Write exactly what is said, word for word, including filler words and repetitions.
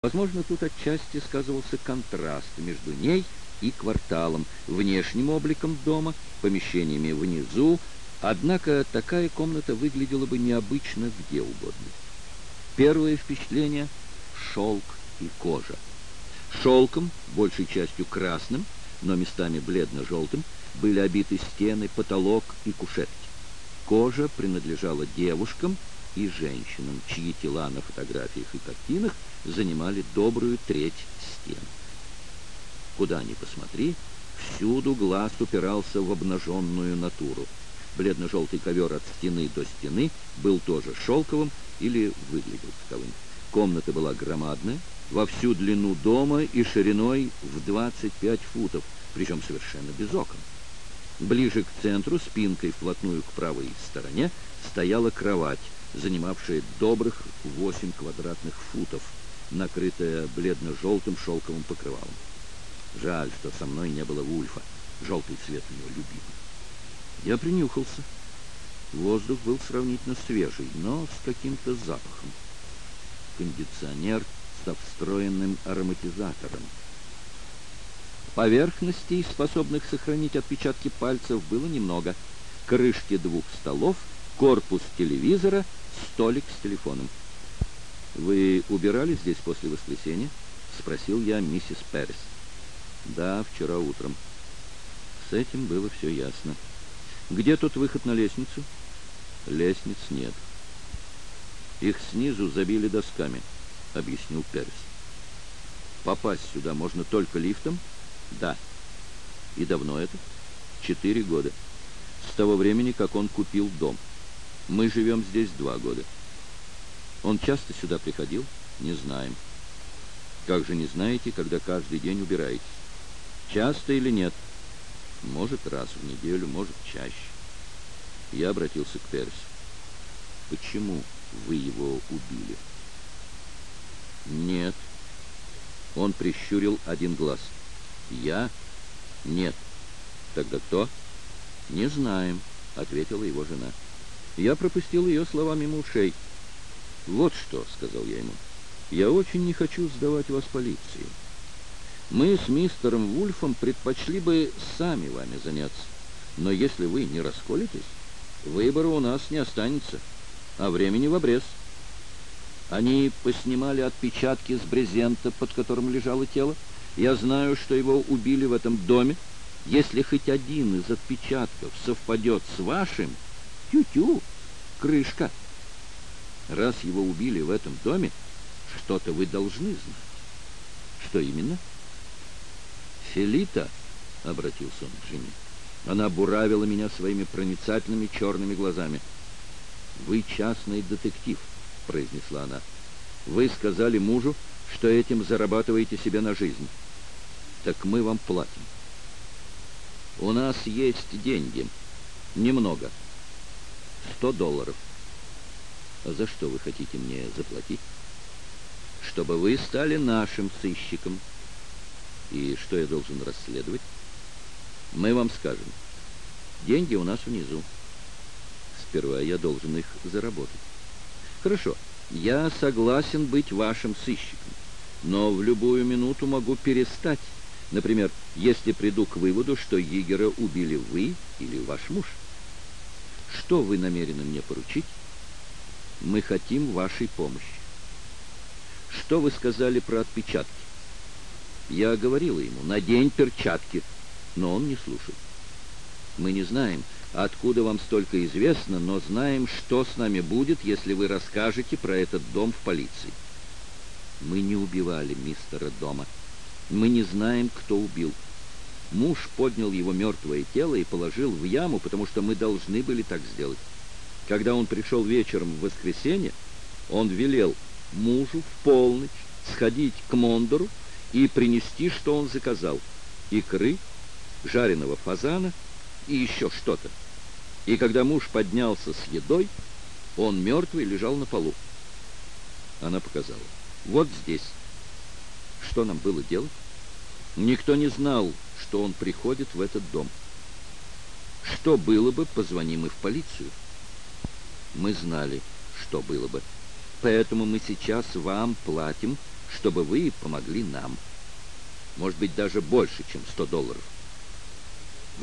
Возможно, тут отчасти сказывался контраст между ней и кварталом, внешним обликом дома, помещениями внизу, однако такая комната выглядела бы необычно где угодно. Первое впечатление — шелк и кожа. Шелком, большей частью красным, но местами бледно-желтым, были обиты стены, потолок и кушетки. Кожа принадлежала девушкам и женщинам, чьи тела на фотографиях и картинах занимали добрую треть стен. Куда ни посмотри, всюду глаз упирался в обнаженную натуру. Бледно-желтый ковер от стены до стены был тоже шелковым или выглядел таковым. Комната была громадная, во всю длину дома и шириной в двадцать пять футов, причем совершенно без окон. Ближе к центру, спинкой вплотную к правой стороне, стояла кровать, занимавшая добрых восемь квадратных футов, накрытая бледно-желтым шелковым покрывалом. Жаль, что со мной не было Вульфа. Желтый цвет у него любимый. Я принюхался. Воздух был сравнительно свежий, но с каким-то запахом. Кондиционер со встроенным ароматизатором. Поверхностей, способных сохранить отпечатки пальцев, было немного. Крышки двух столов, корпус телевизора, столик с телефоном. «Вы убирали здесь после воскресенья?» — спросил я миссис Перрис. «Да, вчера утром». С этим было все ясно. «Где тут выход на лестницу?» «Лестниц нет». «Их снизу забили досками», — объяснил Перрис. «Попасть сюда можно только лифтом?» «Да». «И давно это?» «Четыре года. С того времени, как он купил дом. Мы живем здесь два года». «Он часто сюда приходил?» «Не знаем». «Как же не знаете, когда каждый день убираетесь?» «Часто или нет?» «Может, раз в неделю, может, чаще». Я обратился к Перрису. «Почему вы его убили?» «Нет». Он прищурил один глаз. «Я? Нет». «Тогда кто?» «Не знаем», — ответила его жена. Я пропустил ее слова мимо ушей. «Вот что», — сказал я ему, — «я очень не хочу сдавать вас полиции. Мы с мистером Вульфом предпочли бы сами вами заняться, но если вы не расколетесь, выбора у нас не останется, а времени в обрез». Они поснимали отпечатки с брезента, под которым лежало тело. Я знаю, что его убили в этом доме. Если хоть один из отпечатков совпадет с вашим, тю-тю, крышка. Раз его убили в этом доме, что-то вы должны знать. Что именно? «Фелита», — обратился он к жене. Она буравила меня своими проницательными черными глазами. «Вы частный детектив», — произнесла она. «Вы сказали мужу, что этим зарабатываете себе на жизнь. Так мы вам платим. У нас есть деньги. Немного. Сто долларов. А за что вы хотите мне заплатить?» «Чтобы вы стали нашим сыщиком». «И что я должен расследовать?» «Мы вам скажем. Деньги у нас внизу. Сперва я должен их заработать». «Хорошо, я согласен быть вашим сыщиком, но в любую минуту могу перестать. Например, если приду к выводу, что Йигера убили вы или ваш муж. Что вы намерены мне поручить?» «Мы хотим вашей помощи». «Что вы сказали про отпечатки?» Я говорила ему: «Надень перчатки», но он не слушал. «Мы не знаем, откуда вам столько известно, но знаем, что с нами будет, если вы расскажете про этот дом в полиции». «Мы не убивали мистера Дома. Мы не знаем, кто убил. Муж поднял его мертвое тело и положил в яму, потому что мы должны были так сделать. Когда он пришел вечером в воскресенье, он велел мужу в полночь сходить к Мондору и принести, что он заказал: икры, жареного фазана и еще что-то. И когда муж поднялся с едой, он мертвый лежал на полу». Она показала: «Вот здесь». Что нам было делать? Никто не знал, что он приходит в этот дом. Что было бы, позвоним мы в полицию. Мы знали, что было бы. Поэтому мы сейчас вам платим, чтобы вы помогли нам. Может быть, даже больше, чем сто долларов.